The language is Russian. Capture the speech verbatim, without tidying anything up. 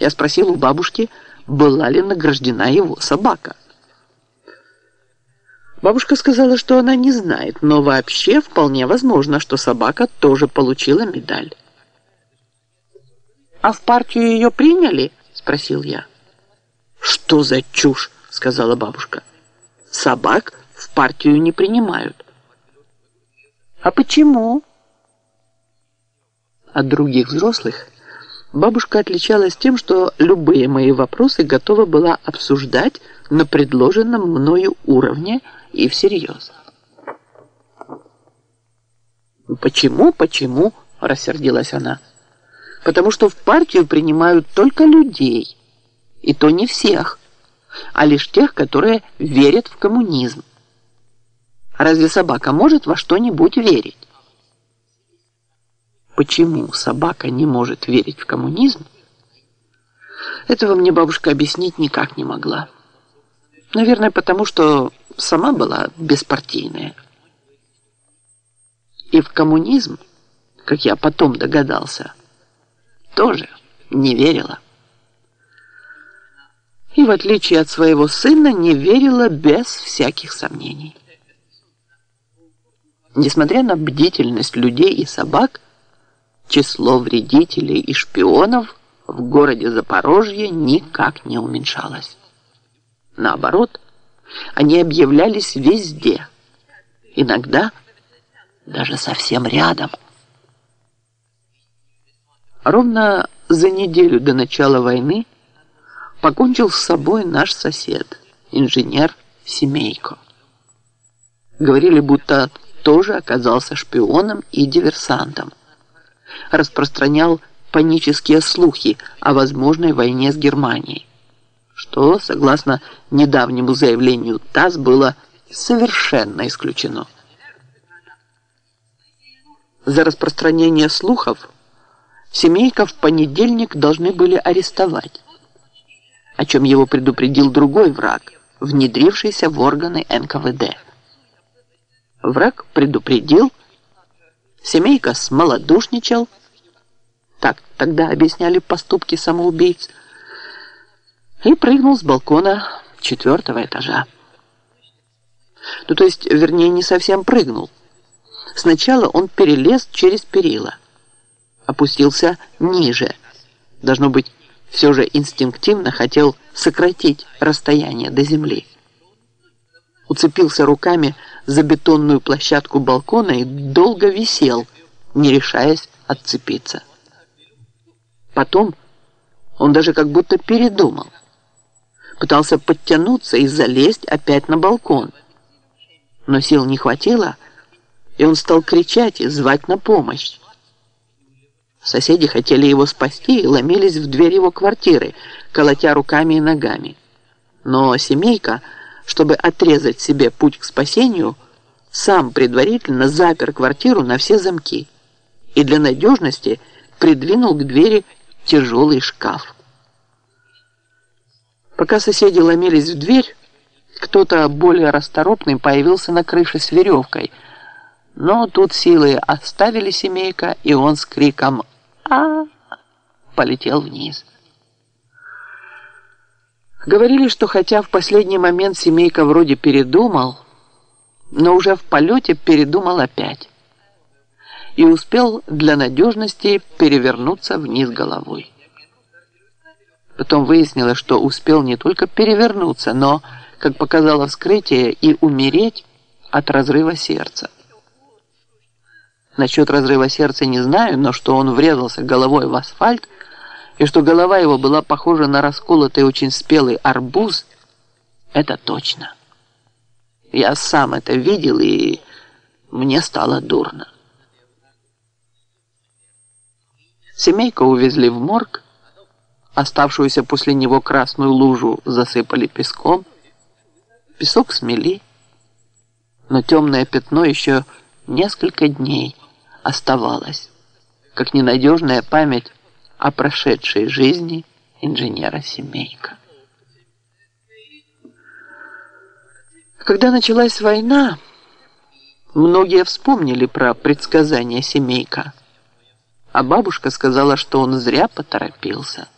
Я спросил у бабушки, была ли награждена его собака. Бабушка сказала, что она не знает, но вообще вполне возможно, что собака тоже получила медаль. «А в партию ее приняли?» – спросил я. «Что за чушь?» – сказала бабушка. «Собак в партию не принимают». «А почему?» От других взрослых бабушка отличалась тем, что любые мои вопросы готова была обсуждать на предложенном мною уровне и всерьез. «Почему, почему?» – рассердилась она. «Потому что в партию принимают только людей, и то не всех, а лишь тех, которые верят в коммунизм. Разве собака может во что-нибудь верить?» Почему собака не может верить в коммунизм, этого мне бабушка объяснить никак не могла. Наверное, потому что сама была беспартийная. И в коммунизм, как я потом догадался, тоже не верила. И в отличие от своего сына, не верила без всяких сомнений. Несмотря на бдительность людей и собак, число вредителей и шпионов в городе Запорожье никак не уменьшалось. Наоборот, они объявлялись везде, иногда даже совсем рядом. Ровно за неделю до начала войны покончил с собой наш сосед, инженер Семейко. Говорили, будто тоже оказался шпионом и диверсантом. Распространял панические слухи о возможной войне с Германией, что, согласно недавнему заявлению ТАСС, было совершенно исключено. За распространение слухов Семейко в понедельник должны были арестовать, о чем его предупредил другой враг, внедрившийся в органы эн ка вэ дэ. Враг предупредил, Семейко смолодушничал, так тогда объясняли поступки самоубийц, и прыгнул с балкона четвертого этажа. Ну, то есть, вернее, не совсем прыгнул. Сначала он перелез через перила, опустился ниже. Должно быть, все же инстинктивно хотел сократить расстояние до земли. Уцепился руками за бетонную площадку балкона и долго висел, не решаясь отцепиться. Потом он даже как будто передумал. Пытался подтянуться и залезть опять на балкон. Но сил не хватило, и он стал кричать и звать на помощь. Соседи хотели его спасти и ломились в дверь его квартиры, колотя руками и ногами. Но Семейко, чтобы отрезать себе путь к спасению, сам предварительно запер квартиру на все замки и для надежности придвинул к двери тяжелый шкаф. Пока соседи ломились в дверь, кто-то более расторопный появился на крыше с веревкой, но тут силы оставили Семейко, и он с криком «А!» полетел вниз. Говорили, что хотя в последний момент Семейко вроде передумал, но уже в полете передумал опять и успел для надежности перевернуться вниз головой. Потом выяснилось, что успел не только перевернуться, но, как показало вскрытие, и умереть от разрыва сердца. Насчет разрыва сердца не знаю, но что он врезался головой в асфальт, и что голова его была похожа на расколотый очень спелый арбуз, это точно. Я сам это видел, и мне стало дурно. Семейко увезли в морг, оставшуюся после него красную лужу засыпали песком, песок смели, но темное пятно еще несколько дней оставалось, как ненадежная память о прошедшей жизни инженера Семейко. Когда началась война, многие вспомнили про предсказания Семейко, а бабушка сказала, что он зря поторопился.